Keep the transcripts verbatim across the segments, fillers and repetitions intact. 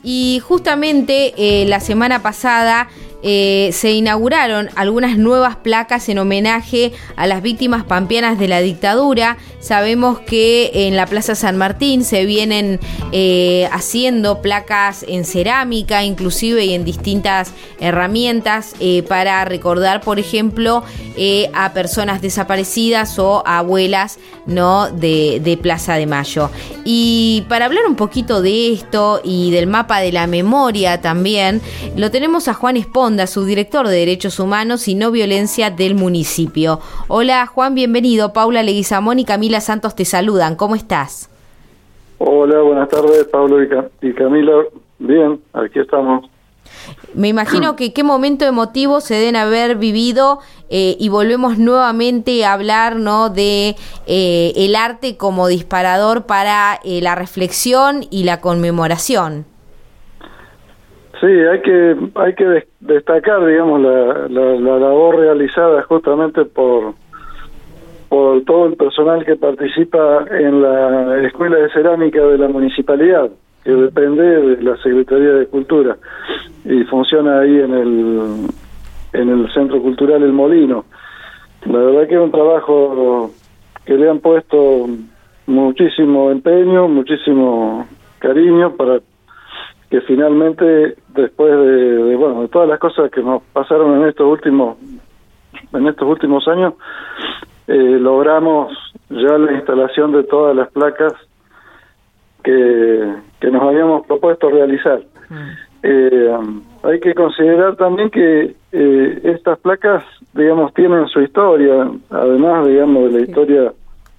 Y justamente eh, la semana pasada eh, se inauguraron algunas nuevas placas en homenaje a las víctimas pampeanas de la dictadura. Sabemos que en la Plaza San Martín se vienen eh, haciendo placas en cerámica, inclusive, y en distintas herramientas eh, para recordar, por ejemplo, eh, a personas desaparecidas o a abuelas, ¿no?, de, de Plaza de Mayo. Y para hablar un poquito de esto y del mapa de la memoria también, lo tenemos a Juan Esponda, subdirector de Derechos Humanos y No Violencia del municipio. Hola Juan, bienvenido. Paula Leguizamón y Camila Santos te saludan. ¿Cómo estás? Hola, buenas tardes, Pablo y, Cam- y Camila. Bien, aquí estamos. Me imagino que qué momento emotivo se deben haber vivido eh, y volvemos nuevamente a hablar, ¿no?, de eh, el arte como disparador para eh, la reflexión y la conmemoración. Sí, hay que hay que des- destacar, digamos, la, la, la labor realizada justamente por por todo el personal que participa en la Escuela de Cerámica de la Municipalidad, que depende de la Secretaría de Cultura y funciona ahí en el en el Centro Cultural El Molino. La verdad que es un trabajo que le han puesto muchísimo empeño, muchísimo cariño para que finalmente, después de, de bueno de todas las cosas que nos pasaron en estos últimos en estos últimos años, eh, logramos ya la instalación de todas las placas que, que nos habíamos propuesto realizar. Mm. Eh, hay que considerar también que eh, estas placas, digamos, tienen su historia, además, digamos, de la historia,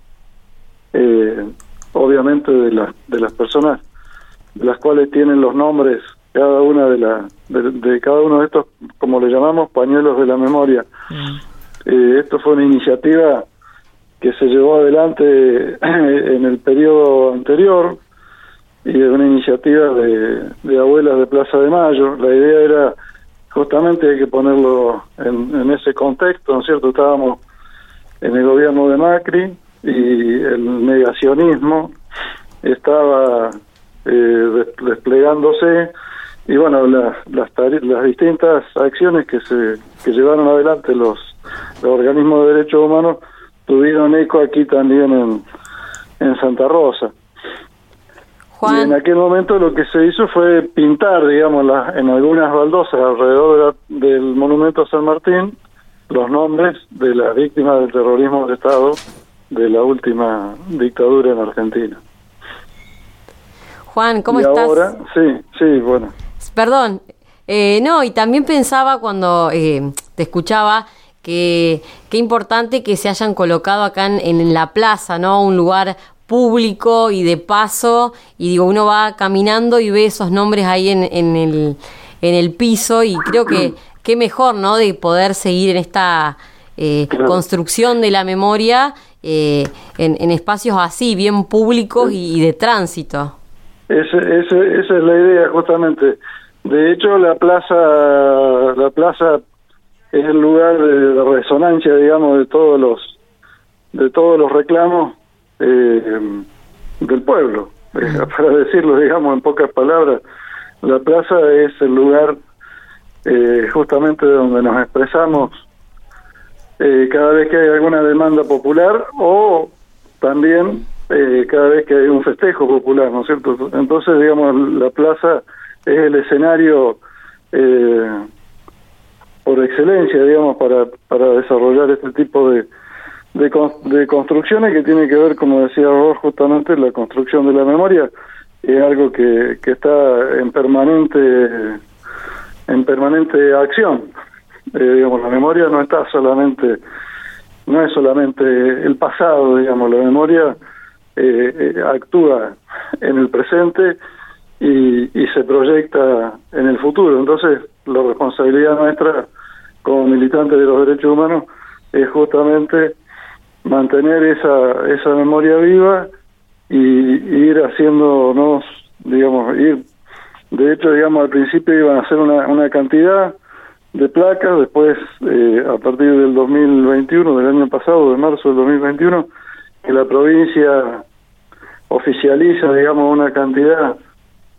eh, obviamente, de las de las personas, las cuales tienen los nombres cada una de la de, de cada uno de estos, como le llamamos, pañuelos de la memoria. Mm. Eh, esto fue una iniciativa que se llevó adelante en el periodo anterior y de una iniciativa de, de abuelas de Plaza de Mayo. La idea era justamente, hay que ponerlo en, en ese contexto, ¿no es cierto? Estábamos en el gobierno de Macri y el negacionismo estaba eh, desplegándose, y bueno, la, las tare- las distintas acciones que se que llevaron adelante los, los organismos de derechos humanos tuvieron eco aquí también en, en Santa Rosa. Juan. Y en aquel momento lo que se hizo fue pintar, digamos, la, en algunas baldosas alrededor de la, del monumento a San Martín, los nombres de las víctimas del terrorismo de Estado de la última dictadura en Argentina. Juan, ¿cómo y estás? Ahora, sí, sí, bueno. Perdón, eh, no, y también pensaba cuando eh, te escuchaba que qué importante que se hayan colocado acá en, en la plaza, ¿no? Un lugar público y de paso, y digo, uno va caminando y ve esos nombres ahí en, en el en el piso, y creo que qué mejor, ¿no?, de poder seguir en esta eh, claro. construcción de la memoria eh, en, en espacios así, bien públicos y, y de tránsito. Ese, ese, esa es la idea, justamente. De hecho, la plaza, la plaza es el lugar de resonancia, digamos, de todos los, de todos los reclamos eh, del pueblo. Eh, para decirlo, digamos, en pocas palabras, la plaza es el lugar eh, justamente donde nos expresamos eh, cada vez que hay alguna demanda popular, o también eh, cada vez que hay un festejo popular, ¿no es cierto? Entonces, digamos, la plaza es el escenario eh, por excelencia, digamos, para para desarrollar este tipo de, de de construcciones que tiene que ver, como decía vos, justamente la construcción de la memoria. Es algo que, que está en permanente en permanente acción. Eh, digamos, la memoria no está solamente no es solamente el pasado, digamos, la memoria eh, eh, actúa en el presente y, y se proyecta en el futuro. Entonces, la responsabilidad nuestra como militantes de los derechos humanos es justamente mantener esa esa memoria viva y, y ir haciéndonos, digamos, ir, de hecho, digamos, al principio iban a hacer una, una cantidad de placas, después, eh, a partir del dos mil veintiuno, del año pasado, de marzo del dos mil veintiuno, que la provincia oficializa, digamos, una cantidad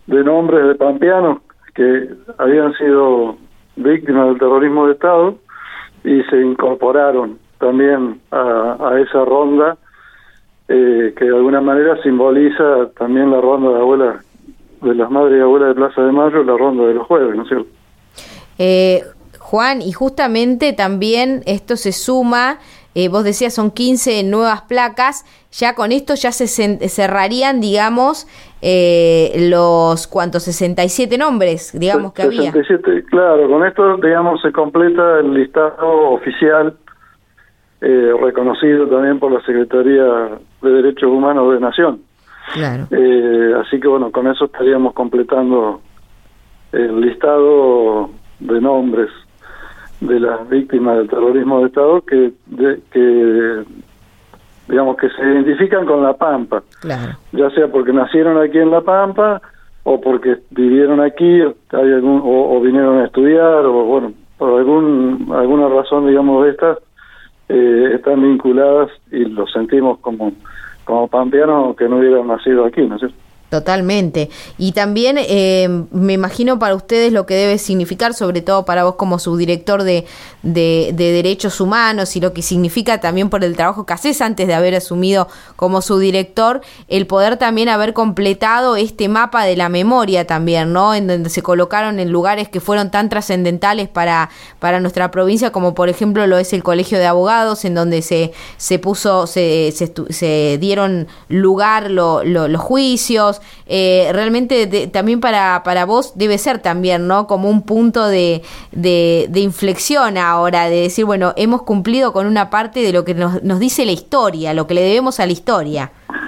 de nombres de pampeanos que habían sido víctimas del terrorismo de Estado y se incorporaron también a, a esa ronda eh, que de alguna manera simboliza también la ronda de abuelas, de las madres y abuelas de Plaza de Mayo, la ronda de los jueves, ¿no es cierto? Eh, Juan, y justamente también esto se suma, eh, vos decías son quince nuevas placas, ya con esto ya se cerrarían, digamos, eh, los cuantos sesenta y siete nombres, digamos, que sesenta y siete, había. Claro, con esto, digamos, se completa el listado oficial, eh, reconocido también por la Secretaría de Derechos Humanos de Nación. Claro. Eh, así que bueno, con eso estaríamos completando el listado de nombres de las víctimas del terrorismo de Estado que, de, que digamos que se identifican con La Pampa, claro, ya sea porque nacieron aquí en La Pampa o porque vivieron aquí, hay algún, o, o vinieron a estudiar, o bueno, por algún alguna razón, digamos, de estas, eh, están vinculadas y los sentimos como como pampeanos que no hubieran nacido aquí, ¿no es cierto? Totalmente. Y también eh, me imagino para ustedes lo que debe significar, sobre todo para vos como subdirector de, de, de Derechos Humanos, y lo que significa también por el trabajo que haces antes de haber asumido como subdirector, el poder también haber completado este mapa de la memoria también, ¿no? En donde se colocaron en lugares que fueron tan trascendentales para, para nuestra provincia, como por ejemplo lo es el Colegio de Abogados, en donde se, se puso, se, se, se dieron lugar lo, lo, los juicios. Eh, realmente de, también para para vos debe ser también, ¿no? Como un punto de, de, de inflexión ahora, de decir, bueno, hemos cumplido con una parte de lo que nos, nos dice la historia, lo que le debemos a la historia.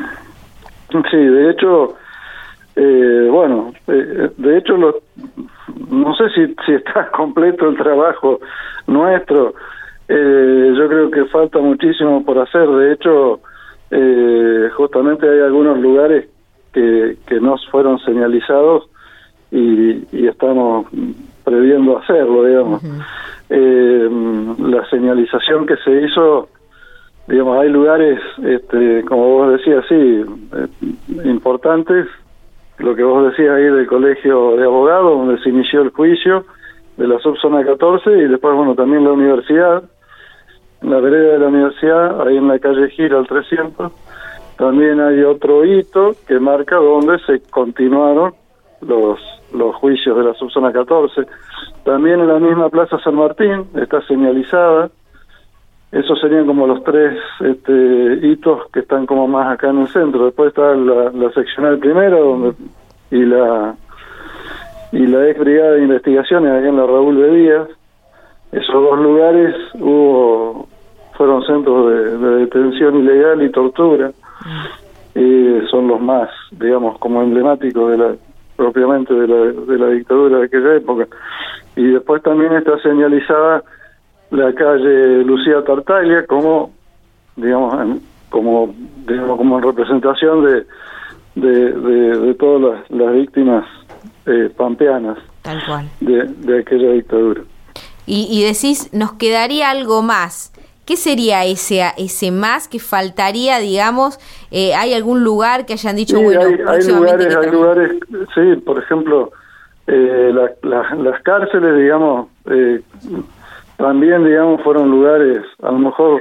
Sí, de hecho, eh, bueno, eh, de hecho, lo, no sé si, si está completo el trabajo nuestro, eh, yo creo que falta muchísimo por hacer. De hecho, eh, justamente hay algunos lugares Que, que no fueron señalizados y, y estamos previendo hacerlo, digamos. Uh-huh. Eh, la señalización que se hizo, digamos, hay lugares, este, como vos decías, sí, eh, importantes, lo que vos decías ahí del Colegio de Abogados, donde se inició el juicio de la subzona catorce, y después, bueno, también la universidad, en la vereda de la universidad, ahí en la calle Gira, al trescientos, también hay otro hito que marca donde se continuaron los los juicios de la subzona catorce. También en la misma Plaza San Martín está señalizada. Esos serían como los tres este, hitos que están como más acá en el centro. Después está la, la seccional primera donde y la y la ex brigada de investigaciones ahí en la Raúl de Díaz. Esos dos lugares hubo fueron centros de, de detención ilegal y tortura. Eh, son los más, digamos, como emblemáticos de la propiamente de la, de la dictadura de aquella época. Y después también está señalizada la calle Lucía Tartaglia como, digamos, en, como digamos como en representación de de, de, de todas las, las víctimas eh, pampeanas. Tal cual. De, de aquella dictadura. Y, y decís, nos quedaría algo más. ¿Qué sería ese ese más que faltaría, digamos? Eh, ¿Hay algún lugar que hayan dicho, sí, bueno, hay, hay lugares, hay lugares, sí, por ejemplo, eh, la, la, las cárceles, digamos, eh, también, digamos, fueron lugares, a lo mejor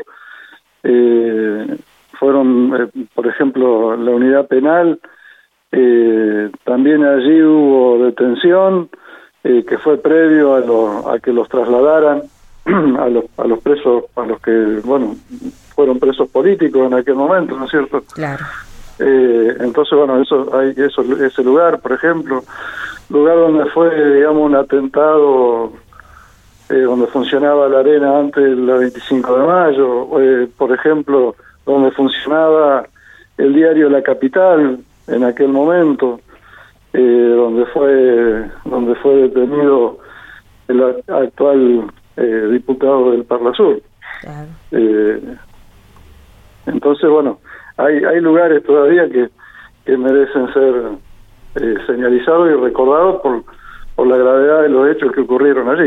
eh, fueron, eh, por ejemplo, la unidad penal, eh, también allí hubo detención, eh, que fue previo a, lo, a que los trasladaran a los a los presos, a los que, bueno, fueron presos políticos en aquel momento, ¿no es cierto? Claro. Eh, entonces, bueno, eso hay eso ese lugar, por ejemplo, lugar donde fue, digamos, un atentado, eh, donde funcionaba la arena antes del veinticinco de mayo, eh, por ejemplo, donde funcionaba el diario La Capital en aquel momento, eh, donde fue donde fue detenido el actual Eh, diputado del Parla Sur. Claro. Eh, entonces, bueno, hay hay lugares todavía que, que merecen ser eh, señalizados y recordados por, por la gravedad de los hechos que ocurrieron allí.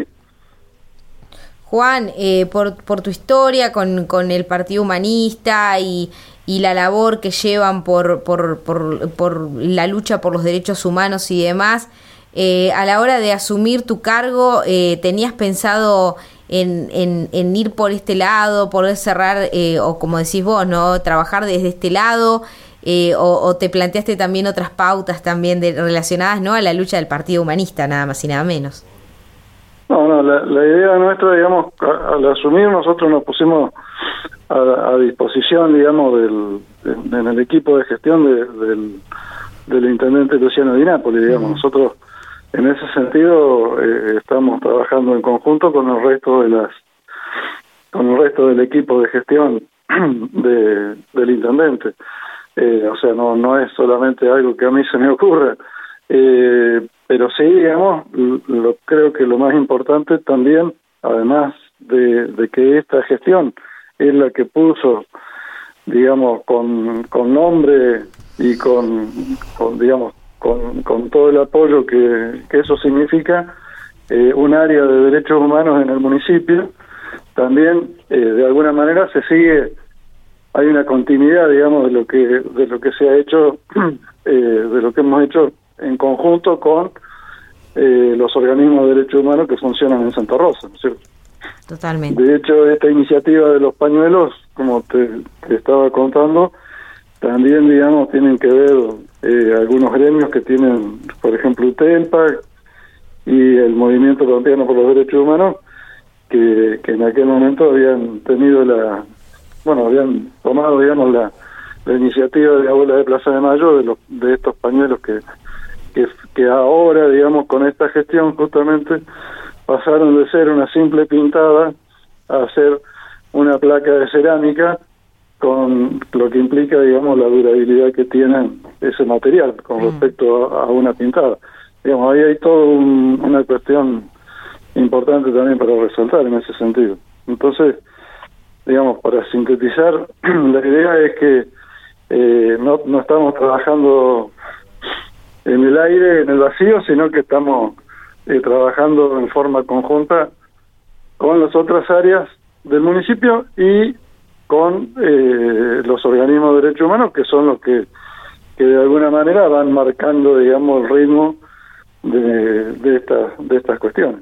Juan, eh, por, por tu historia con, con el Partido Humanista y, y la labor que llevan por, por, por, por la lucha por los derechos humanos y demás, eh, a la hora de asumir tu cargo, eh, ¿tenías pensado en, en, en ir por este lado, poder cerrar, eh, o como decís vos, no trabajar desde este lado, eh, o, o te planteaste también otras pautas también de, relacionadas, ¿no?, a la lucha del Partido Humanista, nada más y nada menos? No, no, la, la idea nuestra, digamos, a, al asumir nosotros nos pusimos a, a disposición, digamos, del, en, en el equipo de gestión de, del, del intendente Luciano Di Napoli, digamos. Uh-huh. Nosotros, en ese sentido, eh, estamos trabajando en conjunto con el resto de las, con el resto del equipo de gestión de, del intendente. Eh, o sea, no, no es solamente algo que a mí se me ocurra. Eh, pero sí, digamos, lo, creo que lo más importante también, además de, de que esta gestión es la que puso, digamos, con, con nombre y con, con digamos, con, con todo el apoyo que, que eso significa, eh, un área de derechos humanos en el municipio, también eh, de alguna manera se sigue, hay una continuidad, digamos, de lo que de lo que se ha hecho, eh, de lo que hemos hecho en conjunto con eh, los organismos de derechos humanos que funcionan en Santa Rosa, ¿no es cierto? Totalmente. De hecho, esta iniciativa de los pañuelos, como te, te estaba contando, también, digamos, tienen que ver eh, algunos gremios que tienen, por ejemplo, UTELPA y el Movimiento Pampeano por los Derechos Humanos, que, que en aquel momento habían tenido la, bueno, habían tomado, digamos, la, la iniciativa de Abuela de Plaza de Mayo de, los, de estos pañuelos que Que, que ahora, digamos, con esta gestión justamente pasaron de ser una simple pintada a ser una placa de cerámica, con lo que implica, digamos, la durabilidad que tiene ese material con respecto a, a una pintada. Digamos, ahí hay toda un, una cuestión importante también para resaltar en ese sentido. Entonces, digamos, para sintetizar, la idea es que eh, no, no estamos trabajando en el aire, en el vacío, sino que estamos eh, trabajando en forma conjunta con las otras áreas del municipio y con eh, los organismos de derechos humanos, que son los que, que de alguna manera van marcando, digamos, el ritmo de, de, esta, de estas cuestiones.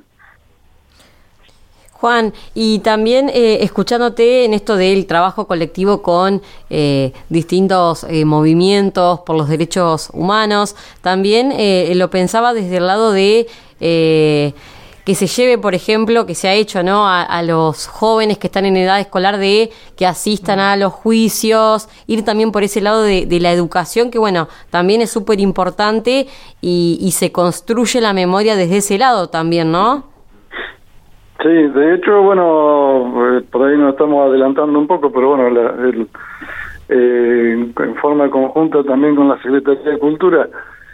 Juan, y también eh, escuchándote en esto del trabajo colectivo con eh, distintos eh, movimientos por los derechos humanos, también eh, lo pensaba desde el lado de eh, que se lleve, por ejemplo, que se ha hecho, ¿no?, a, a los jóvenes que están en edad escolar, de que asistan a los juicios, ir también por ese lado de, de la educación, que bueno, también es súper importante y, y se construye la memoria desde ese lado también, ¿no? Sí, de hecho, bueno, eh, por ahí nos estamos adelantando un poco, pero bueno, la, el, eh, en, en forma conjunta también con la Secretaría de Cultura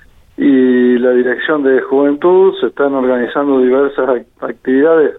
y la Dirección de Juventud se están organizando diversas act- actividades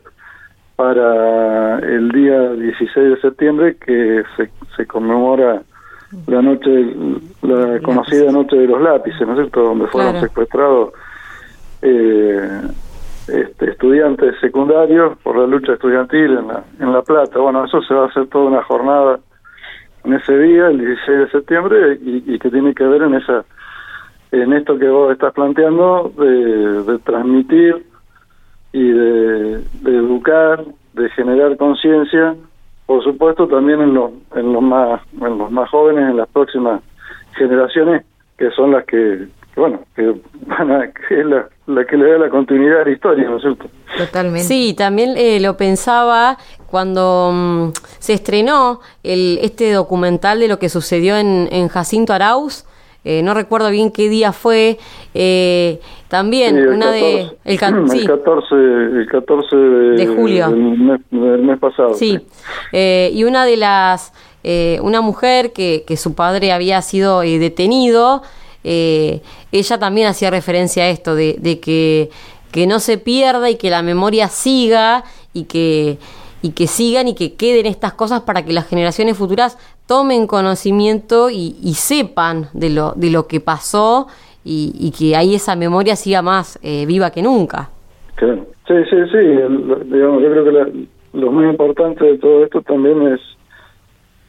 para el día dieciséis de septiembre, que se, se conmemora la noche, la conocida Noche de los Lápices, ¿no es cierto?, donde fueron claro. secuestrados eh, Este, estudiantes secundarios por la lucha estudiantil en la, en La Plata. Bueno, eso se va a hacer toda una jornada en ese día, el dieciséis de septiembre, y, y que tiene que ver en esa en esto que vos estás planteando, de, de transmitir y de, de educar, de generar conciencia, por supuesto también en los en los más en los más jóvenes, en las próximas generaciones, que son las que bueno, que, bueno, que es la, la que le da la continuidad a la historia, ¿no es cierto? Totalmente. Sí, también eh, lo pensaba cuando um, se estrenó el este documental de lo que sucedió en, en Jacinto Arauz, eh, no recuerdo bien qué día fue, eh, también sí, una catorce, de... El, el, sí. catorce, el catorce de, de julio. Del mes, del mes pasado. Sí, sí. Eh, y una de las... Eh, una mujer que, que su padre había sido eh, detenido... Eh, ella también hacía referencia a esto de, de que, que no se pierda y que la memoria siga y que, y que sigan y que queden estas cosas para que las generaciones futuras tomen conocimiento y, y sepan de lo, de lo que pasó y, y que ahí esa memoria siga más eh, viva que nunca. Claro. Sí, sí, sí, el, digamos, yo creo que la, lo más importante de todo esto también es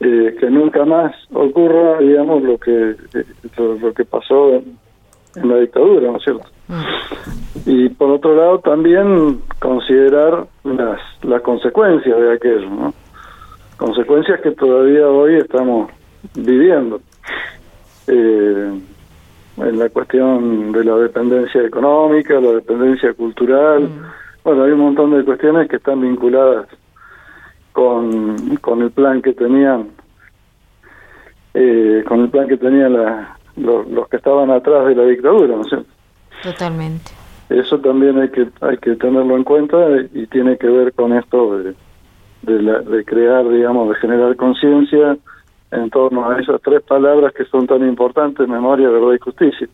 eh, que nunca más ocurra, digamos, lo que eh, lo, lo que pasó en, en la dictadura, ¿no es cierto? Mm. Y por otro lado también considerar las las consecuencias de aquello, ¿no? Consecuencias que todavía hoy estamos viviendo. Eh, en la cuestión de la dependencia económica, la dependencia cultural, mm. bueno, hay un montón de cuestiones que están vinculadas con, con el plan que tenían, eh, con el plan que tenían la, los, los que estaban atrás de la dictadura, ¿no es cierto? Totalmente. Eso también hay que hay que tenerlo en cuenta y tiene que ver con esto de de, la, de crear, digamos, de generar conciencia en torno a esas tres palabras que son tan importantes: memoria, verdad y justicia.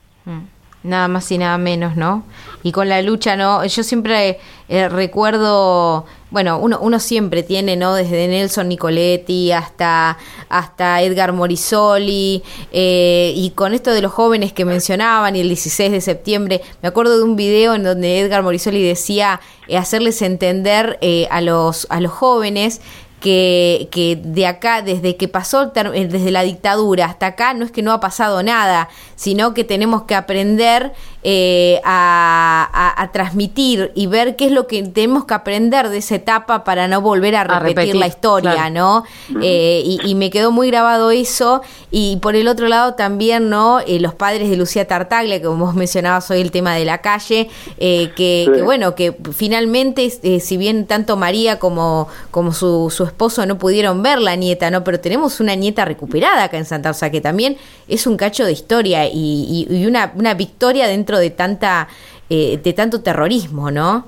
Nada más y nada menos, ¿no? Y con la lucha, ¿no? Yo siempre eh, recuerdo, bueno, uno uno siempre tiene, ¿no? Desde Nelson Nicoletti hasta hasta Edgar Morisoli, eh, y con esto de los jóvenes que mencionaban, y el dieciséis de septiembre, me acuerdo de un video en donde Edgar Morisoli decía eh, hacerles entender eh, a los a los jóvenes que, que de acá, desde que pasó, desde la dictadura hasta acá, no es que no ha pasado nada, sino que tenemos que aprender eh, a, a, a transmitir y ver qué es lo que tenemos que aprender de esa etapa para no volver a repetir, a repetir la historia, claro. ¿no? Uh-huh. Eh, y, y me quedó muy grabado eso. Y por el otro lado también, ¿no? Eh, los padres de Lucía Tartaglia, que vos mencionabas hoy el tema de la calle, eh, que, sí. que bueno, que finalmente, eh, si bien tanto María como, como su, su esposo no pudieron ver la nieta, ¿no? Pero tenemos una nieta recuperada acá en Santa Rosa, que también es un cacho de historia y, y, y una, una victoria dentro de tanta eh, de tanto terrorismo, ¿no?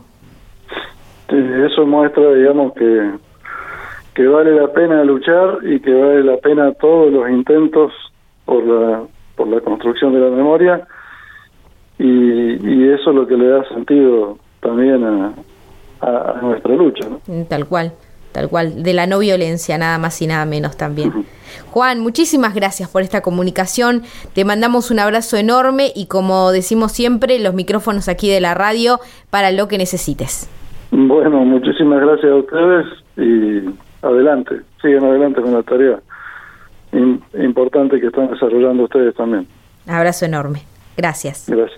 Sí, eso muestra, digamos, que que vale la pena luchar y que vale la pena todos los intentos por la por la construcción de la memoria, y, y eso es lo que le da sentido también a, a, a nuestra lucha, ¿no? Tal cual. Tal cual, de la no violencia, nada más y nada menos también. Uh-huh. Juan, muchísimas gracias por esta comunicación, te mandamos un abrazo enorme y, como decimos siempre, los micrófonos aquí de la radio para lo que necesites. Bueno, muchísimas gracias a ustedes y adelante, sigan adelante con la tarea importante que están desarrollando ustedes también. Abrazo enorme, gracias. Gracias.